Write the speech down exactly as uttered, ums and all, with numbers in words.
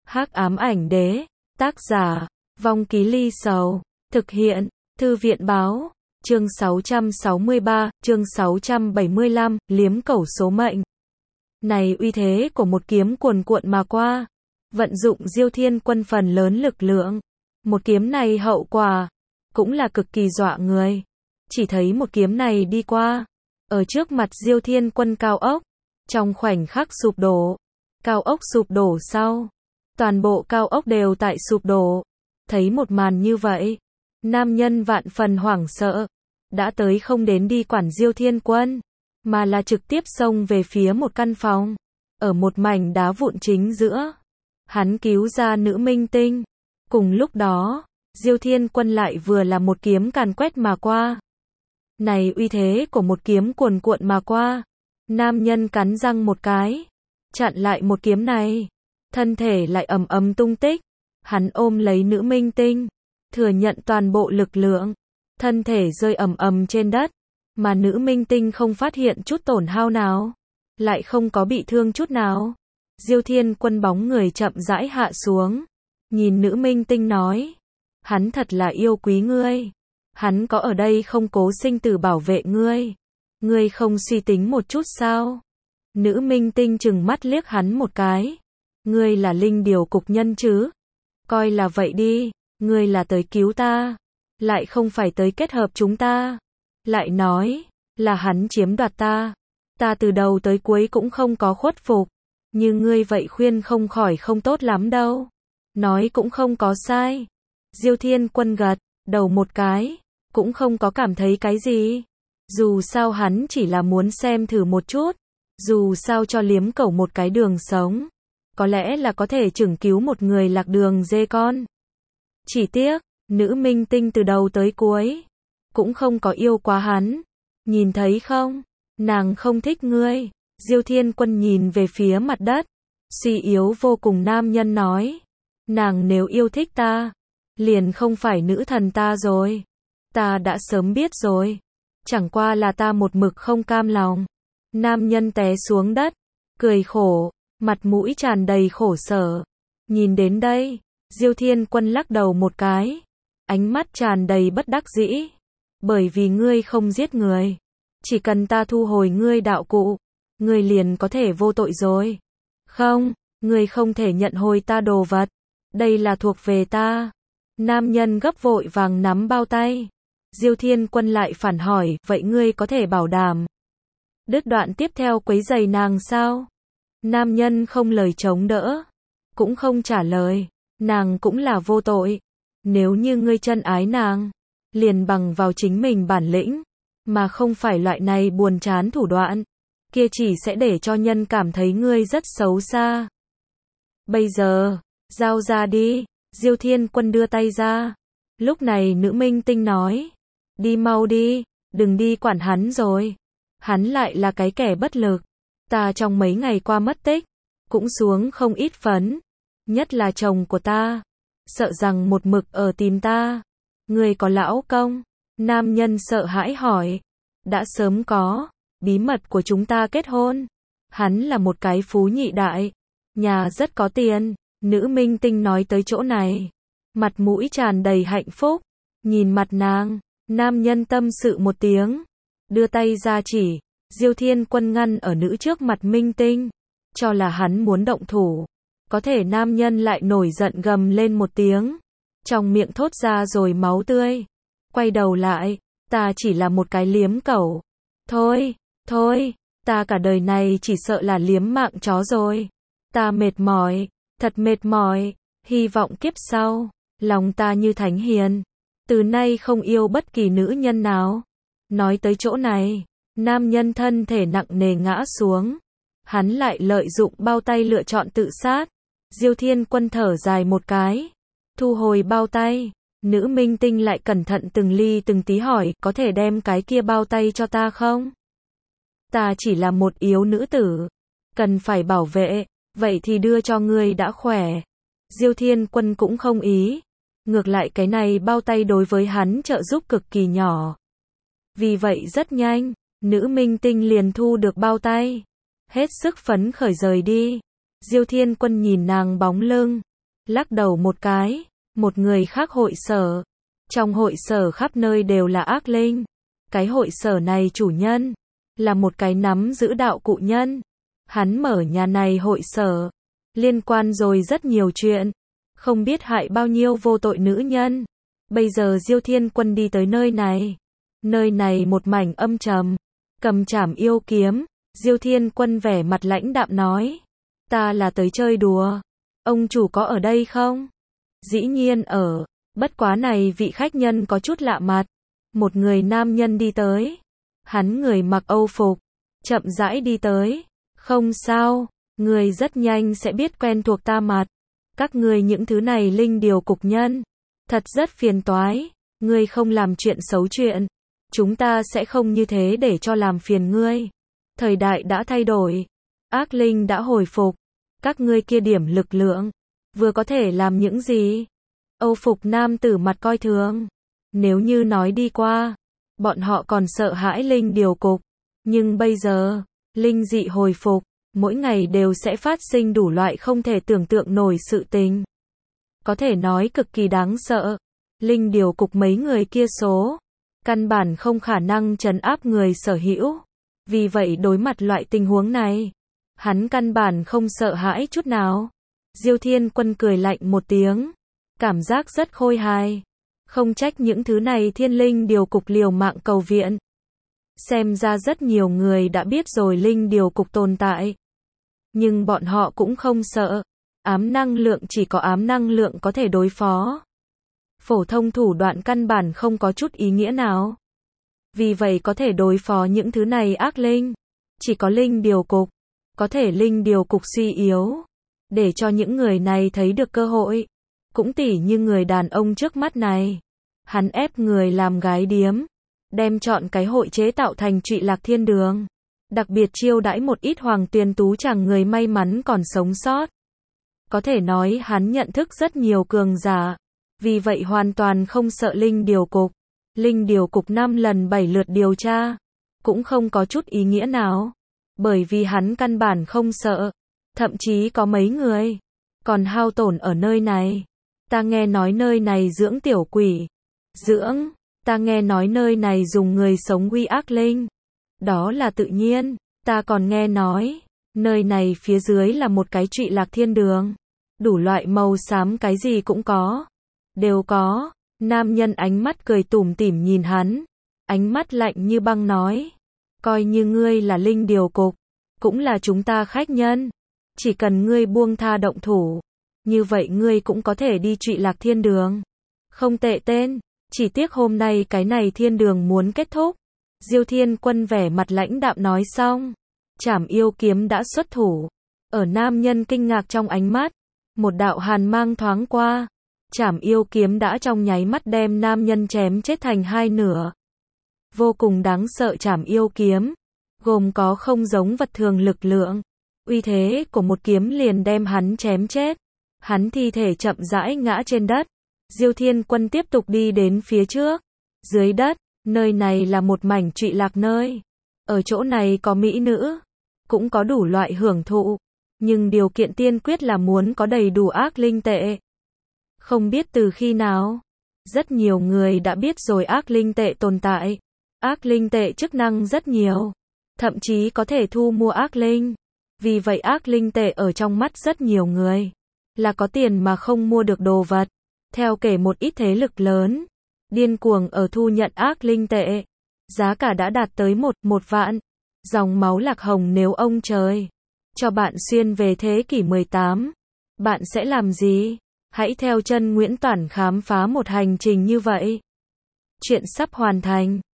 Hắc ám ảnh đế, tác giả, Vong Ký Ly Sầu, thực hiện, Thư viện báo, chương sáu trăm sáu mươi ba, chương sáu trăm bảy mươi lăm, liếm cẩu số mệnh. Này uy thế của một kiếm cuồn cuộn mà qua, vận dụng Diêu Thiên Quân phần lớn lực lượng. Một kiếm này hậu quả, cũng là cực kỳ dọa người. Chỉ thấy một kiếm này đi qua, ở trước mặt Diêu Thiên Quân cao ốc, trong khoảnh khắc sụp đổ. Cao ốc sụp đổ sau, toàn bộ cao ốc đều tại sụp đổ. Thấy một màn như vậy, nam nhân vạn phần hoảng sợ, đã tới không đến đi quản Diêu Thiên Quân, mà là trực tiếp xông về phía một căn phòng, ở một mảnh đá vụn chính giữa. Hắn cứu ra nữ minh tinh. Cùng lúc đó, Diêu Thiên Quân lại vừa là một kiếm càn quét mà qua. Này uy thế của một kiếm cuồn cuộn mà qua, nam nhân cắn răng một cái, chặn lại một kiếm này, thân thể lại ầm ầm tung tích. Hắn ôm lấy nữ minh tinh, thừa nhận toàn bộ lực lượng, thân thể rơi ầm ầm trên đất, mà nữ minh tinh không phát hiện chút tổn hao nào, lại không có bị thương chút nào. Diêu Thiên Quân bóng người chậm rãi hạ xuống, nhìn nữ minh tinh nói, hắn thật là yêu quý ngươi, hắn có ở đây không cố sinh tử bảo vệ ngươi, ngươi không suy tính một chút sao? Nữ minh tinh trừng mắt liếc hắn một cái, ngươi là linh điều cục nhân chứ? Coi là vậy đi, ngươi là tới cứu ta, lại không phải tới kết hợp chúng ta. Lại nói, là hắn chiếm đoạt ta, ta từ đầu tới cuối cũng không có khuất phục, nhưng ngươi vậy khuyên không khỏi không tốt lắm đâu. Nói cũng không có sai. Diêu Thiên Quân gật đầu một cái, cũng không có cảm thấy cái gì. Dù sao hắn chỉ là muốn xem thử một chút, dù sao cho liếm cẩu một cái đường sống, có lẽ là có thể chừng cứu một người lạc đường dê con. Chỉ tiếc, nữ minh tinh từ đầu tới cuối, cũng không có yêu quá hắn. Nhìn thấy không, nàng không thích ngươi. Diêu Thiên Quân nhìn về phía mặt đất, suy yếu vô cùng nam nhân nói, nàng nếu yêu thích ta, liền không phải nữ thần ta rồi. Ta đã sớm biết rồi, chẳng qua là ta một mực không cam lòng. Nam nhân té xuống đất, cười khổ, mặt mũi tràn đầy khổ sở. Nhìn đến đây, Diêu Thiên Quân lắc đầu một cái, ánh mắt tràn đầy bất đắc dĩ. Bởi vì ngươi không giết người, chỉ cần ta thu hồi ngươi đạo cụ, ngươi liền có thể vô tội rồi. Không, ngươi không thể nhận hồi ta đồ vật, đây là thuộc về ta. Nam nhân gấp vội vàng nắm bao tay. Diêu Thiên Quân lại phản hỏi, vậy ngươi có thể bảo đảm đứt đoạn tiếp theo quấy rầy nàng sao? Nam nhân không lời chống đỡ, cũng không trả lời, nàng cũng là vô tội. Nếu như ngươi chân ái nàng, liền bằng vào chính mình bản lĩnh, mà không phải loại này buồn chán thủ đoạn, kia chỉ sẽ để cho nhân cảm thấy ngươi rất xấu xa. Bây giờ, giao ra đi. Diêu Thiên Quân đưa tay ra. Lúc này nữ minh tinh nói, đi mau đi, đừng đi quản hắn rồi. Hắn lại là cái kẻ bất lực. Ta trong mấy ngày qua mất tích, cũng xuống không ít phấn. Nhất là chồng của ta, sợ rằng một mực ở tìm ta. Người có lão công? Nam nhân sợ hãi hỏi. Đã sớm có, bí mật của chúng ta kết hôn. Hắn là một cái phú nhị đại, nhà rất có tiền. Nữ minh tinh nói tới chỗ này, mặt mũi tràn đầy hạnh phúc. Nhìn mặt nàng, nam nhân tâm sự một tiếng, đưa tay ra chỉ. Diêu Thiên Quân ngăn ở nữ trước mặt minh tinh, cho là hắn muốn động thủ. Có thể nam nhân lại nổi giận gầm lên một tiếng, trong miệng thốt ra rồi máu tươi. Quay đầu lại, ta chỉ là một cái liếm cẩu. Thôi, thôi, ta cả đời này chỉ sợ là liếm mạng chó rồi. Ta mệt mỏi, thật mệt mỏi, hy vọng kiếp sau, lòng ta như thánh hiền, từ nay không yêu bất kỳ nữ nhân nào. Nói tới chỗ này, nam nhân thân thể nặng nề ngã xuống. Hắn lại lợi dụng bao tay lựa chọn tự sát. Diêu Thiên Quân thở dài một cái, thu hồi bao tay. Nữ minh tinh lại cẩn thận từng ly từng tí hỏi, có thể đem cái kia bao tay cho ta không? Ta chỉ là một yếu nữ tử, cần phải bảo vệ, vậy thì đưa cho ngươi đã khỏe. Diêu Thiên Quân cũng không ý, ngược lại cái này bao tay đối với hắn trợ giúp cực kỳ nhỏ. Vì vậy rất nhanh, nữ minh tinh liền thu được bao tay, hết sức phấn khởi rời đi. Diêu Thiên Quân nhìn nàng bóng lưng, lắc đầu một cái, một người khác hội sở. Trong hội sở khắp nơi đều là ác linh. Cái hội sở này chủ nhân là một cái nắm giữ đạo cụ nhân. Hắn mở nhà này hội sở, liên quan rồi rất nhiều chuyện, không biết hại bao nhiêu vô tội nữ nhân. Bây giờ Diêu Thiên Quân đi tới nơi này. Nơi này một mảnh âm trầm, cầm trảm yêu kiếm, Diêu Thiên Quân vẻ mặt lãnh đạm nói, ta là tới chơi đùa, ông chủ có ở đây không? Dĩ nhiên ở, bất quá này vị khách nhân có chút lạ mặt. Một người nam nhân đi tới, hắn người mặc âu phục, chậm rãi đi tới, không sao, người rất nhanh sẽ biết quen thuộc ta mặt. Các người những thứ này linh điều cục nhân, thật rất phiền toái, ngươi không làm chuyện xấu chuyện, chúng ta sẽ không như thế để cho làm phiền ngươi. Thời đại đã thay đổi, ác linh đã hồi phục, các ngươi kia điểm lực lượng, vừa có thể làm những gì? Âu phục nam tử mặt coi thường, nếu như nói đi qua, bọn họ còn sợ hãi linh điều cục, nhưng bây giờ, linh dị hồi phục, mỗi ngày đều sẽ phát sinh đủ loại không thể tưởng tượng nổi sự tình. Có thể nói cực kỳ đáng sợ, linh điều cục mấy người kia số, căn bản không khả năng trấn áp người sở hữu. Vì vậy đối mặt loại tình huống này, hắn căn bản không sợ hãi chút nào. Diêu Thiên Quân cười lạnh một tiếng, cảm giác rất khôi hài. Không trách những thứ này thiên linh điều cục liều mạng cầu viện. Xem ra rất nhiều người đã biết rồi linh điều cục tồn tại. Nhưng bọn họ cũng không sợ. Ám năng lượng chỉ có ám năng lượng có thể đối phó. Phổ thông thủ đoạn căn bản không có chút ý nghĩa nào. Vì vậy có thể đối phó những thứ này ác linh. Chỉ có linh điều cục. Có thể linh điều cục suy yếu. Để cho những người này thấy được cơ hội. Cũng tỉ như người đàn ông trước mắt này. Hắn ép người làm gái điếm. Đem chọn cái hội chế tạo thành Trụy Lạc Thiên Đường. Đặc biệt chiêu đãi một ít hoàng tuyền tú chàng người may mắn còn sống sót. Có thể nói hắn nhận thức rất nhiều cường giả. Vì vậy hoàn toàn không sợ linh điều cục. Linh điều cục năm lần bảy lượt điều tra. Cũng không có chút ý nghĩa nào. Bởi vì hắn căn bản không sợ. Thậm chí có mấy người còn hao tổn ở nơi này. Ta nghe nói nơi này dưỡng tiểu quỷ. Dưỡng, ta nghe nói nơi này dùng người sống uy ác linh. Đó là tự nhiên, ta còn nghe nói, nơi này phía dưới là một cái Trụy Lạc Thiên Đường. Đủ loại màu xám cái gì cũng có. Đều có. Nam nhân ánh mắt cười tủm tỉm nhìn hắn. Ánh mắt lạnh như băng nói. Coi như ngươi là linh điều cục. Cũng là chúng ta khách nhân. Chỉ cần ngươi buông tha động thủ. Như vậy ngươi cũng có thể đi Trụy Lạc Thiên Đường. Không tệ tên. Chỉ tiếc hôm nay cái này thiên đường muốn kết thúc. Diêu Thiên Quân vẻ mặt lãnh đạm nói xong. Trảm yêu kiếm đã xuất thủ. Ở nam nhân kinh ngạc trong ánh mắt. Một đạo hàn mang thoáng qua. Trảm yêu kiếm đã trong nháy mắt đem nam nhân chém chết thành hai nửa. Vô cùng đáng sợ trảm yêu kiếm. Gồm có không giống vật thường lực lượng. Uy thế của một kiếm liền đem hắn chém chết. Hắn thi thể chậm rãi ngã trên đất. Diêu Thiên Quân tiếp tục đi đến phía trước. Dưới đất, nơi này là một mảnh trụy lạc nơi. Ở chỗ này có mỹ nữ. Cũng có đủ loại hưởng thụ. Nhưng điều kiện tiên quyết là muốn có đầy đủ ác linh tệ. Không biết từ khi nào. Rất nhiều người đã biết rồi ác linh tệ tồn tại. Ác linh tệ chức năng rất nhiều. Thậm chí có thể thu mua ác linh. Vì vậy ác linh tệ ở trong mắt rất nhiều người. Là có tiền mà không mua được đồ vật. Theo kể một ít thế lực lớn. Điên cuồng ở thu nhận ác linh tệ. Giá cả đã đạt tới một, một vạn. Dòng máu lạc hồng nếu ông trời cho bạn xuyên về thế kỷ mười tám. Bạn sẽ làm gì? Hãy theo chân Nguyễn Toản khám phá một hành trình như vậy. Chuyện sắp hoàn thành.